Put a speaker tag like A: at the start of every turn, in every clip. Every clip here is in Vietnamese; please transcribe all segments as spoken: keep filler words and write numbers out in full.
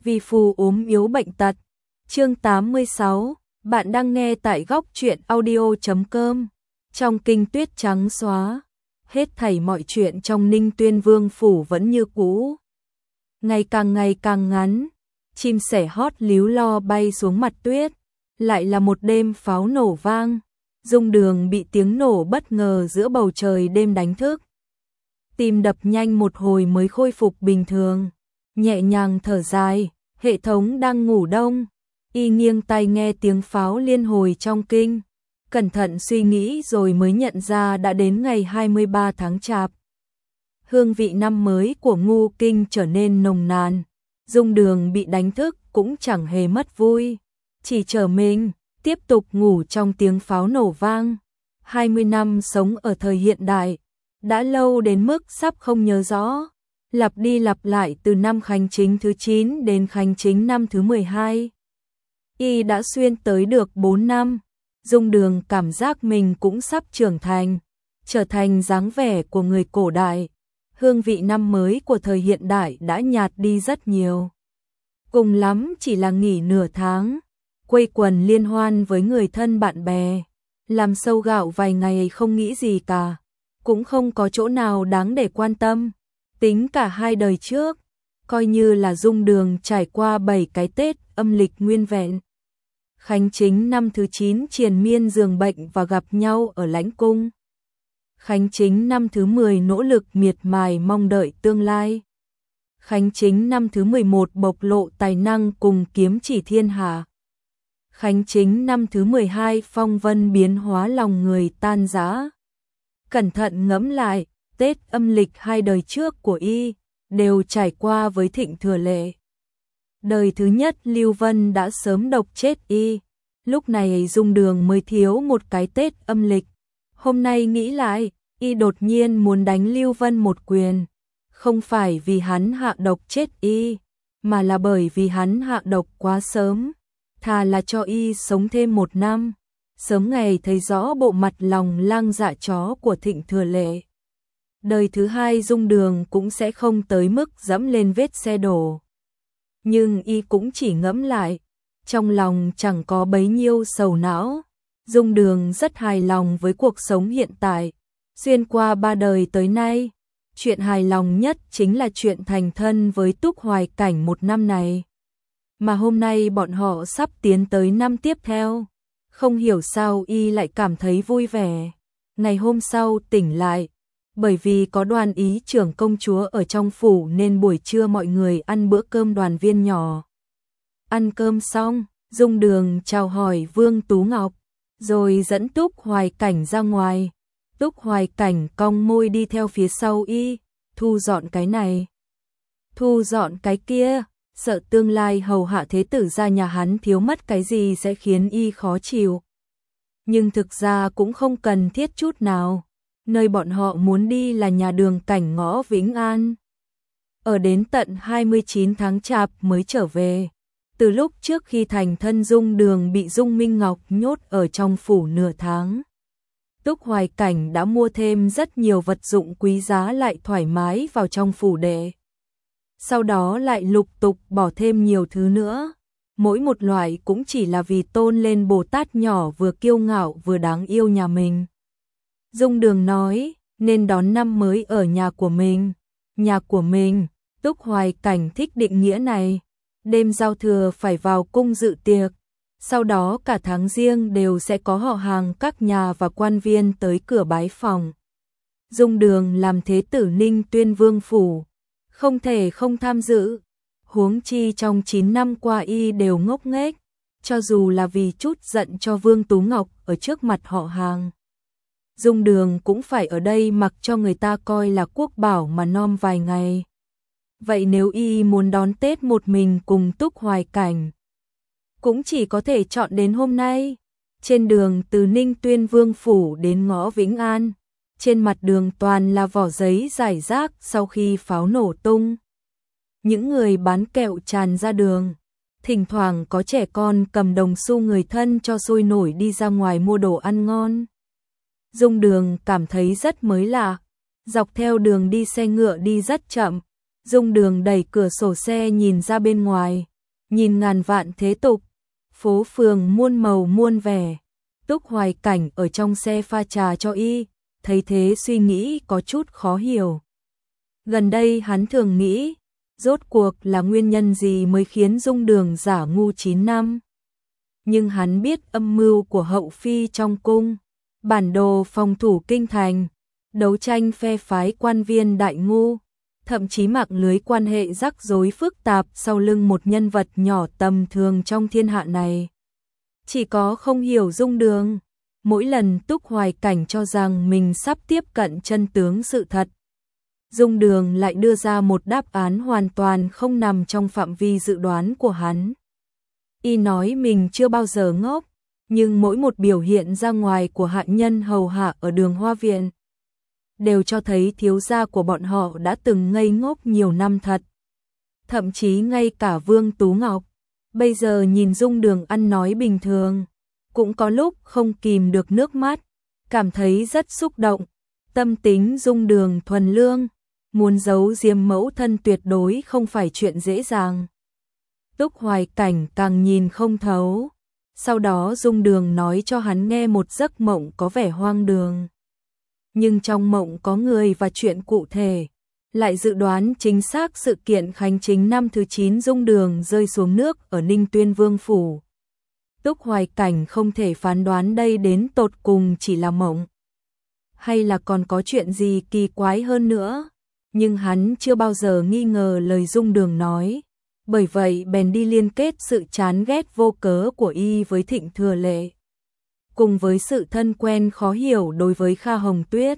A: vì phù ốm yếu bệnh tật. Chương tám mươi sáu, bạn đang nghe tại góc truyện audio chấm com. Trong kinh tuyết trắng xóa, hết thảy mọi chuyện trong Ninh Tuyên Vương phủ vẫn như cũ. Ngày càng ngày càng ngắn, chim sẻ hót líu lo bay xuống mặt tuyết, lại là một đêm pháo nổ vang. Dung Đường bị tiếng nổ bất ngờ giữa bầu trời đêm đánh thức. Tim đập nhanh một hồi mới khôi phục bình thường, nhẹ nhàng thở dài, hệ thống đang ngủ đông. Y nghiêng tai nghe tiếng pháo liên hồi trong kinh, cẩn thận suy nghĩ rồi mới nhận ra đã đến ngày hai mươi ba tháng Chạp. Hương vị năm mới của Ngu Kinh trở nên nồng nàn, Dung Đường bị đánh thức cũng chẳng hề mất vui, chỉ trở mình, tiếp tục ngủ trong tiếng pháo nổ vang. hai mươi năm sống ở thời hiện đại, đã lâu đến mức sắp không nhớ rõ, lặp đi lặp lại từ năm Khánh Chính thứ chín đến Khánh Chính năm thứ mười hai. Y đã xuyên tới được bốn năm, Dung Đường cảm giác mình cũng sắp trưởng thành, trở thành dáng vẻ của người cổ đại. Hương vị năm mới của thời hiện đại đã nhạt đi rất nhiều. Cùng lắm chỉ là nghỉ nửa tháng, quây quần liên hoan với người thân bạn bè, làm sâu gạo vài ngày không nghĩ gì cả, cũng không có chỗ nào đáng để quan tâm. Tính cả hai đời trước, coi như là Dung Đường trải qua bảy cái Tết âm lịch nguyên vẹn. Khánh Chính năm thứ chín triền miên giường bệnh và gặp nhau ở lãnh cung. Khánh Chính năm thứ mười nỗ lực miệt mài mong đợi tương lai. Khánh Chính năm thứ mười một bộc lộ tài năng cùng kiếm chỉ thiên hạ. Khánh Chính năm thứ mười hai phong vân biến hóa lòng người tan rã. Cẩn thận ngẫm lại, Tết âm lịch hai đời trước của Y đều trải qua với Thịnh Thừa Lệ. Đời thứ nhất Lưu Vân đã sớm độc chết Y, lúc này Dung Đường mới thiếu một cái Tết âm lịch. Hôm nay nghĩ lại, Y đột nhiên muốn đánh Lưu Vân một quyền, không phải vì hắn hạ độc chết Y, mà là bởi vì hắn hạ độc quá sớm, thà là cho Y sống thêm một năm, sớm ngày thấy rõ bộ mặt lòng lang dạ chó của Thịnh Thừa Lệ. Đời thứ hai Dung Đường cũng sẽ không tới mức dẫm lên vết xe đổ. Nhưng Y cũng chỉ ngẫm lại, trong lòng chẳng có bấy nhiêu sầu não. Dung Đường rất hài lòng với cuộc sống hiện tại. Xuyên qua ba đời tới nay, chuyện hài lòng nhất chính là chuyện thành thân với Túc Hoài Cảnh một năm này. Mà hôm nay bọn họ sắp tiến tới năm tiếp theo. Không hiểu sao Y lại cảm thấy vui vẻ. Ngày hôm sau tỉnh lại, bởi vì có Đoàn ý trưởng công chúa ở trong phủ nên buổi trưa mọi người ăn bữa cơm đoàn viên nhỏ. Ăn cơm xong, Dung Đường chào hỏi Vương Tú Ngọc, rồi dẫn Túc Hoài Cảnh ra ngoài. Túc Hoài Cảnh cong môi đi theo phía sau Y, thu dọn cái này, thu dọn cái kia, sợ tương lai hầu hạ thế tử ra nhà hắn thiếu mất cái gì sẽ khiến Y khó chịu. Nhưng thực ra cũng không cần thiết chút nào. Nơi bọn họ muốn đi là nhà Đường Cảnh ngõ Vĩnh An. Ở đến tận hai mươi chín tháng Chạp mới trở về. Từ lúc trước khi thành thân Dung Đường bị Dung Minh Ngọc nhốt ở trong phủ nửa tháng, Túc Hoài Cảnh đã mua thêm rất nhiều vật dụng quý giá lại thoải mái vào trong phủ đệ. Sau đó lại lục tục bỏ thêm nhiều thứ nữa. Mỗi một loại cũng chỉ là vì tôn lên Bồ Tát nhỏ vừa kiêu ngạo vừa đáng yêu nhà mình. Dung Đường nói, nên đón năm mới ở nhà của mình. Nhà của mình, Túc Hoài Cảnh thích định nghĩa này. Đêm giao thừa phải vào cung dự tiệc. Sau đó cả tháng Giêng đều sẽ có họ hàng các nhà và quan viên tới cửa bái phòng. Dung Đường làm thế tử Ninh Tuyên Vương phủ, không thể không tham dự. Huống chi trong chín năm qua Y đều ngốc nghếch, cho dù là vì chút giận cho Vương Tú Ngọc ở trước mặt họ hàng. Dung Đường cũng phải ở đây mặc cho người ta coi là quốc bảo mà nom vài ngày. Vậy nếu Y muốn đón Tết một mình cùng Túc Hoài Cảnh, cũng chỉ có thể chọn đến hôm nay. Trên đường từ Ninh Tuyên Vương phủ đến ngõ Vĩnh An, trên mặt đường toàn là vỏ giấy rải rác sau khi pháo nổ tung. Những người bán kẹo tràn ra đường, thỉnh thoảng có trẻ con cầm đồng xu người thân cho sôi nổi đi ra ngoài mua đồ ăn ngon. Dung Đường cảm thấy rất mới lạ. Dọc theo đường đi xe ngựa đi rất chậm. Dung Đường đẩy cửa sổ xe nhìn ra bên ngoài, nhìn ngàn vạn thế tục, phố phường muôn màu muôn vẻ. Túc Hoài Cảnh ở trong xe pha trà cho y, thấy thế suy nghĩ có chút khó hiểu. Gần đây hắn thường nghĩ, rốt cuộc là nguyên nhân gì mới khiến Dung Đường giả ngu chín năm. Nhưng hắn biết âm mưu của hậu phi trong cung, bản đồ phòng thủ kinh thành, đấu tranh phe phái quan viên đại ngu, thậm chí mạng lưới quan hệ rắc rối phức tạp sau lưng một nhân vật nhỏ tầm thường trong thiên hạ này. Chỉ có không hiểu Dung Đường, mỗi lần Túc Hoài Cảnh cho rằng mình sắp tiếp cận chân tướng sự thật, Dung Đường lại đưa ra một đáp án hoàn toàn không nằm trong phạm vi dự đoán của hắn. Y nói mình chưa bao giờ ngốc, nhưng mỗi một biểu hiện ra ngoài của hạ nhân hầu hạ ở Đường Hoa Viện đều cho thấy thiếu gia của bọn họ đã từng ngây ngốc nhiều năm thật. Thậm chí ngay cả Vương Tú Ngọc, bây giờ nhìn Dung Đường ăn nói bình thường, cũng có lúc không kìm được nước mắt, cảm thấy rất xúc động. Tâm tính Dung Đường thuần lương, muốn giấu giếm mẫu thân tuyệt đối không phải chuyện dễ dàng. Túc Hoài Cảnh càng nhìn không thấu. Sau đó Dung Đường nói cho hắn nghe một giấc mộng có vẻ hoang đường. Nhưng trong mộng có người và chuyện cụ thể, lại dự đoán chính xác sự kiện khánh chính năm thứ chín Dung Đường rơi xuống nước ở Ninh Tuyên Vương Phủ. Túc Hoài Cảnh không thể phán đoán đây đến tột cùng chỉ là mộng, hay là còn có chuyện gì kỳ quái hơn nữa. Nhưng hắn chưa bao giờ nghi ngờ lời Dung Đường nói, bởi vậy bèn đi liên kết sự chán ghét vô cớ của y với Thịnh Thừa Lệ, cùng với sự thân quen khó hiểu đối với Kha Hồng Tuyết.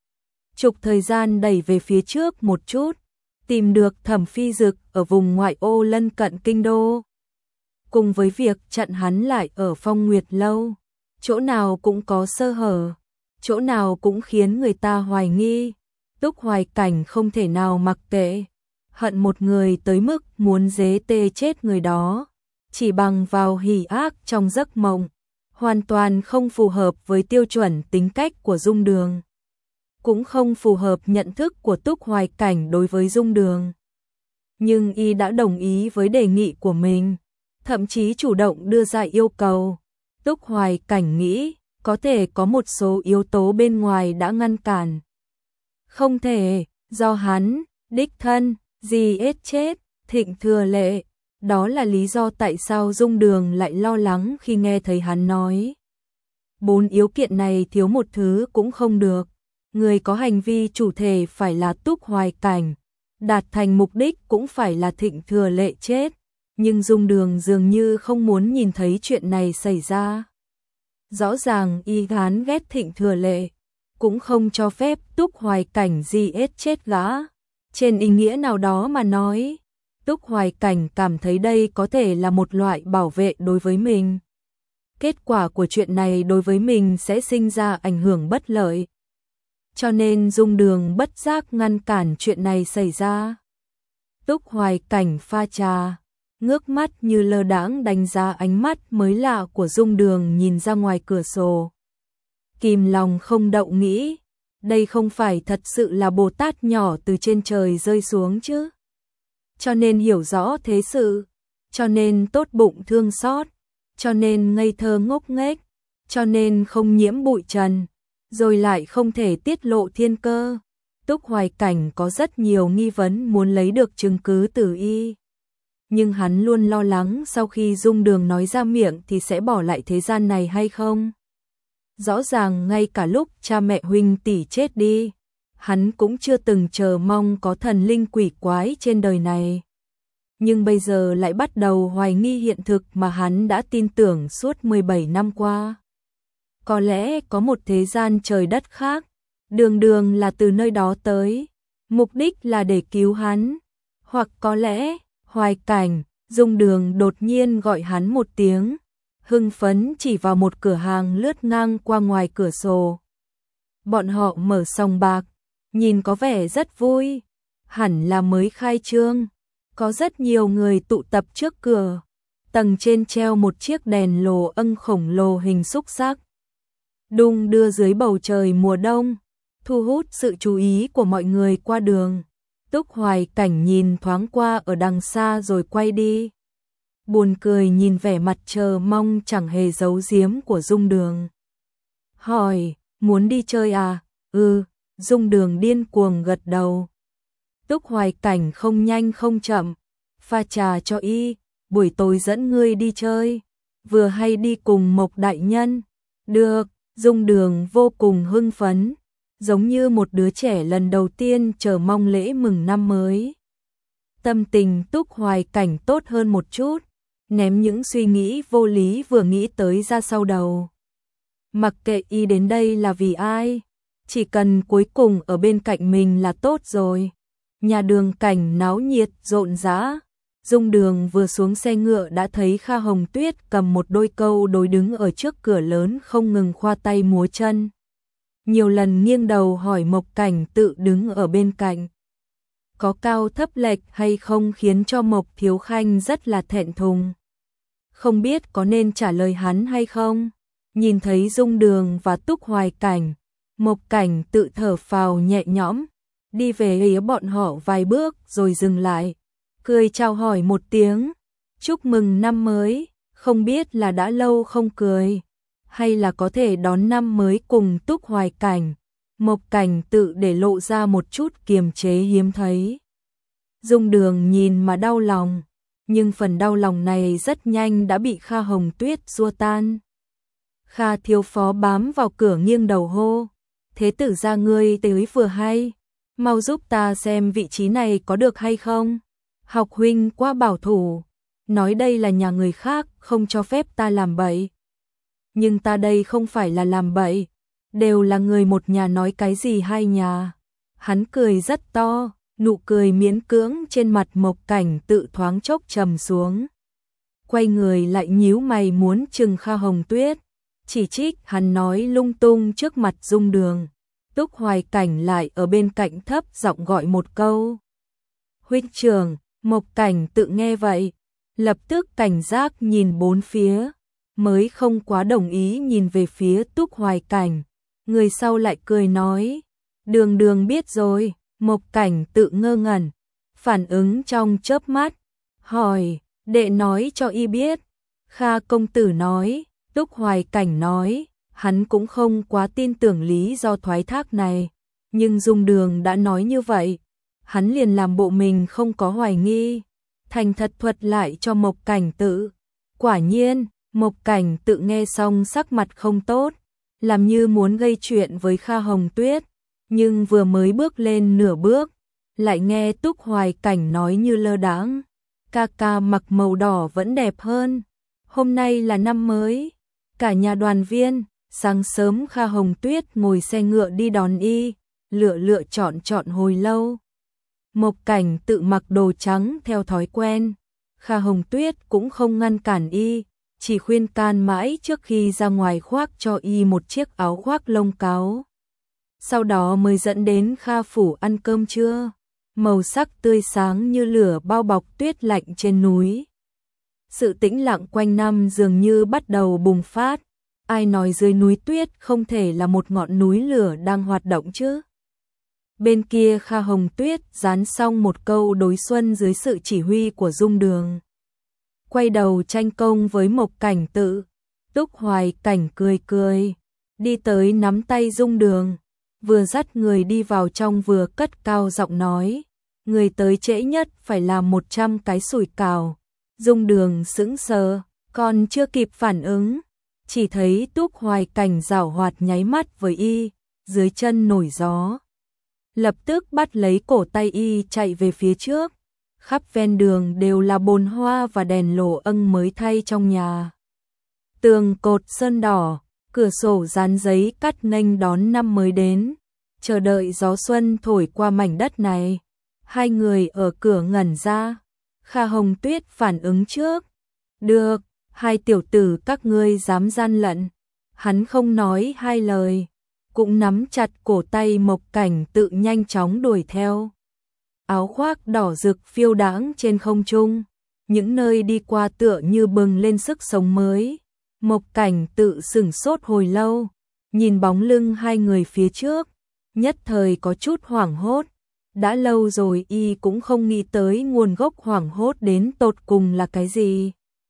A: Trục thời gian đẩy về phía trước một chút, tìm được Thẩm Phi Dực ở vùng ngoại ô lân cận kinh đô. Cùng với việc chặn hắn lại ở Phong Nguyệt Lâu, chỗ nào cũng có sơ hở, chỗ nào cũng khiến người ta hoài nghi. Túc Hoài Cảnh không thể nào mặc kệ, hận một người tới mức muốn dế tê chết người đó, chỉ bằng vào hỉ ác trong giấc mộng, hoàn toàn không phù hợp với tiêu chuẩn tính cách của Dung Đường, cũng không phù hợp nhận thức của Túc Hoài Cảnh đối với Dung Đường. Nhưng y đã đồng ý với đề nghị của mình, thậm chí chủ động đưa ra yêu cầu. Túc Hoài Cảnh nghĩ, có thể có một số yếu tố bên ngoài đã ngăn cản. Không thể, do hắn, đích thân, giết chết Thịnh Thừa Lệ. Đó là lý do tại sao Dung Đường lại lo lắng khi nghe thấy hắn nói. Bốn yếu kiện này thiếu một thứ cũng không được. Người có hành vi chủ thể phải là Túc Hoài Cảnh, đạt thành mục đích cũng phải là Thịnh Thừa Lệ chết. Nhưng Dung Đường dường như không muốn nhìn thấy chuyện này xảy ra. Rõ ràng y gán ghét Thịnh Thừa Lệ, cũng không cho phép Túc Hoài Cảnh giết chết gã. Trên ý nghĩa nào đó mà nói, Túc Hoài Cảnh cảm thấy đây có thể là một loại bảo vệ đối với mình. Kết quả của chuyện này đối với mình sẽ sinh ra ảnh hưởng bất lợi. Cho nên Dung Đường bất giác ngăn cản chuyện này xảy ra. Túc Hoài Cảnh pha trà, ngước mắt như lơ đãng đánh giá ánh mắt mới lạ của Dung Đường nhìn ra ngoài cửa sổ. Kìm lòng không đậu nghĩ, đây không phải thật sự là Bồ Tát nhỏ từ trên trời rơi xuống chứ. Cho nên hiểu rõ thế sự, cho nên tốt bụng thương xót, cho nên ngây thơ ngốc nghếch, cho nên không nhiễm bụi trần, rồi lại không thể tiết lộ thiên cơ. Túc Hoài Cảnh có rất nhiều nghi vấn muốn lấy được chứng cứ từ y. Nhưng hắn luôn lo lắng sau khi Dung Đường nói ra miệng thì sẽ bỏ lại thế gian này hay không. Rõ ràng ngay cả lúc cha mẹ huynh tỷ chết đi, hắn cũng chưa từng chờ mong có thần linh quỷ quái trên đời này. Nhưng bây giờ lại bắt đầu hoài nghi hiện thực mà hắn đã tin tưởng suốt mười bảy năm qua. Có lẽ có một thế gian trời đất khác, đường đường là từ nơi đó tới, mục đích là để cứu hắn. Hoặc có lẽ, Hoài Cảnh, Dung Đường đột nhiên gọi hắn một tiếng, hưng phấn chỉ vào một cửa hàng lướt ngang qua ngoài cửa sổ. Bọn họ mở sòng bạc, nhìn có vẻ rất vui, hẳn là mới khai trương. Có rất nhiều người tụ tập trước cửa, tầng trên treo một chiếc đèn lồ ân khổng lồ hình xúc xắc, đung đưa dưới bầu trời mùa đông, thu hút sự chú ý của mọi người qua đường. Túc Hoài Cảnh nhìn thoáng qua ở đằng xa rồi quay đi. buồn cười nhìn vẻ mặt chờ mong chẳng hề giấu giếm của Dung Đường. Hỏi, muốn đi chơi à? Ừ, Dung Đường điên cuồng gật đầu. Túc Hoài Cảnh không nhanh không chậm, pha trà cho y, buổi tối dẫn ngươi đi chơi, vừa hay đi cùng Mộc đại nhân. Được, Dung Đường vô cùng hưng phấn, giống như một đứa trẻ lần đầu tiên chờ mong lễ mừng năm mới. Tâm tình Túc Hoài Cảnh tốt hơn một chút, ném những suy nghĩ vô lý vừa nghĩ tới ra sau đầu. Mặc kệ y đến đây là vì ai, chỉ cần cuối cùng ở bên cạnh mình là tốt rồi. Nhà Đường cảnh náo nhiệt rộn rã. Dung Đường vừa xuống xe ngựa đã thấy Kha Hồng Tuyết cầm một đôi câu đối đứng ở trước cửa lớn không ngừng khoa tay múa chân. Nhiều lần nghiêng đầu hỏi Mộc Cảnh Tự đứng ở bên cạnh. Có cao thấp lệch hay không khiến cho Mộc Thiếu Khanh rất là thẹn thùng. Không biết có nên trả lời hắn hay không. Nhìn thấy Dung Đường và Túc Hoài Cảnh, Mộc Cảnh Tự thở phào nhẹ nhõm, đi về phía bọn họ vài bước rồi dừng lại, cười chào hỏi một tiếng, chúc mừng năm mới, không biết là đã lâu không cười, hay là có thể đón năm mới cùng Túc Hoài Cảnh. Mộc Cảnh Tự để lộ ra một chút kiềm chế hiếm thấy. Dung Đường nhìn mà đau lòng, nhưng phần đau lòng này rất nhanh đã bị Kha Hồng Tuyết xua tan. Kha thiếu phó bám vào cửa nghiêng đầu hô, thế tử gia ngươi tới vừa hay, mau giúp ta xem vị trí này có được hay không. Học huynh quá bảo thủ, nói đây là nhà người khác, không cho phép ta làm bậy. Nhưng ta đây không phải là làm bậy, đều là người một nhà, nói cái gì hai nhà. Hắn cười rất to, nụ cười miễn cưỡng trên mặt Mộc Cảnh Tự thoáng chốc trầm xuống. Quay người lại nhíu mày muốn trừng Kha Hồng Tuyết, chỉ trích hắn nói lung tung trước mặt Dung Đường. Túc Hoài Cảnh lại ở bên cạnh thấp giọng gọi một câu. Huynh trưởng. Mộc Cảnh Tự nghe vậy, lập tức cảnh giác nhìn bốn phía, mới không quá đồng ý nhìn về phía Túc Hoài Cảnh. Người sau lại cười nói, Đường Đường biết rồi. Mộc Cảnh Tự ngơ ngẩn, phản ứng trong chớp mắt, hỏi, đệ nói cho y biết. Kha công tử nói. Túc Hoài Cảnh nói, hắn cũng không quá tin tưởng lý do thoái thác này, nhưng Dung Đường đã nói như vậy, hắn liền làm bộ mình không có hoài nghi, thành thật thuật lại cho Mộc Cảnh Tự. Quả nhiên, Mộc Cảnh Tự nghe xong sắc mặt không tốt, làm như muốn gây chuyện với Kha Hồng Tuyết, nhưng vừa mới bước lên nửa bước, lại nghe Túc Hoài Cảnh nói như lơ đãng, ca ca mặc màu đỏ vẫn đẹp hơn, hôm nay là năm mới, cả nhà đoàn viên. Sáng sớm Kha Hồng Tuyết ngồi xe ngựa đi đón y, lựa lựa chọn chọn hồi lâu. Mộc Cảnh Tự mặc đồ trắng theo thói quen, Kha Hồng Tuyết cũng không ngăn cản y, chỉ khuyên can mãi trước khi ra ngoài khoác cho y một chiếc áo khoác lông cáo. Sau đó mới dẫn đến Kha phủ ăn cơm trưa, màu sắc tươi sáng như lửa bao bọc tuyết lạnh trên núi. Sự tĩnh lặng quanh năm dường như bắt đầu bùng phát, ai nói dưới núi tuyết không thể là một ngọn núi lửa đang hoạt động chứ. Bên kia Kha Hồng Tuyết dán xong một câu đối xuân dưới sự chỉ huy của Dung Đường. Quay đầu tranh công với Mộc Cảnh Tự. Túc Hoài Cảnh cười cười, đi tới nắm tay Dung Đường, vừa dắt người đi vào trong vừa cất cao giọng nói, người tới trễ nhất phải làm một trăm cái sủi cảo. Dung Đường sững sờ, còn chưa kịp phản ứng, chỉ thấy Túc Hoài Cảnh giảo hoạt nháy mắt với y, dưới chân nổi gió. Lập tức bắt lấy cổ tay y chạy về phía trước, khắp ven đường đều là bồn hoa và đèn lồ âng mới thay trong nhà. Tường cột sơn đỏ, cửa sổ dán giấy cắt nghênh đón năm mới đến, chờ đợi gió xuân thổi qua mảnh đất này. Hai người ở cửa ngẩn ra, Kha Hồng Tuyết phản ứng trước. Được, hai tiểu tử các ngươi dám gian lận. Hắn không nói hai lời, cũng nắm chặt cổ tay Mộc Cảnh Tự nhanh chóng đuổi theo. Áo khoác đỏ rực phiêu đãng trên không trung, những nơi đi qua tựa như bừng lên sức sống mới. Mộc Cảnh Tự sửng sốt hồi lâu, nhìn bóng lưng hai người phía trước, nhất thời có chút hoảng hốt. Đã lâu rồi y cũng không nghĩ tới nguồn gốc hoảng hốt đến tột cùng là cái gì.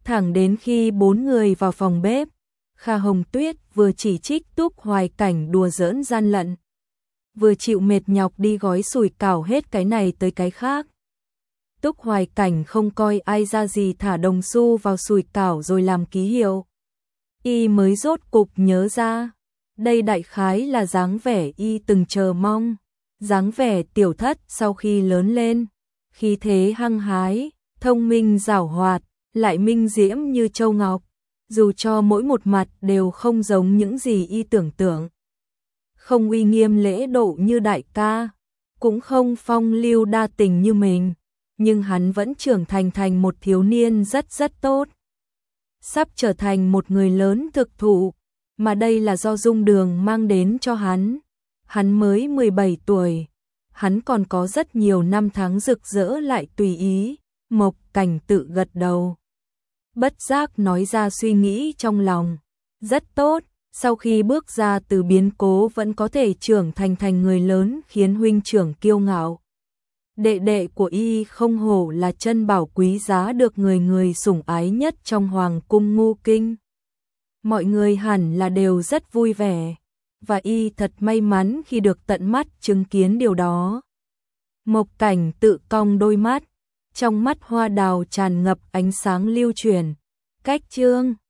A: Thẳng đến khi bốn người vào phòng bếp, Kha Hồng Tuyết vừa chỉ trích Túc Hoài Cảnh đùa giỡn gian lận, vừa chịu mệt nhọc đi gói sủi cảo hết cái này tới cái khác. Túc Hoài Cảnh không coi ai ra gì thả đồng xu vào sủi cảo rồi làm ký hiệu. Y mới rốt cục nhớ ra, đây đại khái là dáng vẻ y từng chờ mong, dáng vẻ tiểu thất sau khi lớn lên, khí thế hăng hái, thông minh giảo hoạt, lại minh diễm như châu ngọc, dù cho mỗi một mặt đều không giống những gì y tưởng tượng. Không uy nghiêm lễ độ như đại ca, cũng không phong lưu đa tình như mình, nhưng hắn vẫn trưởng thành thành một thiếu niên rất rất tốt. Sắp trở thành một người lớn thực thụ, mà đây là do Dung Đường mang đến cho hắn. Hắn mới mười bảy tuổi, hắn còn có rất nhiều năm tháng rực rỡ lại tùy ý. Mộc Cảnh tự gật đầu, bất giác nói ra suy nghĩ trong lòng. Rất tốt, sau khi bước ra từ biến cố vẫn có thể trưởng thành thành người lớn khiến huynh trưởng kiêu ngạo. Đệ đệ của y không hổ là chân bảo quý giá được người người sủng ái nhất trong hoàng cung Ngô Kinh. Mọi người hẳn là đều rất vui vẻ, và y thật may mắn khi được tận mắt chứng kiến điều đó. Mộc Cảnh tự cong đôi mắt, trong mắt hoa đào tràn ngập ánh sáng lưu chuyển. Cách chương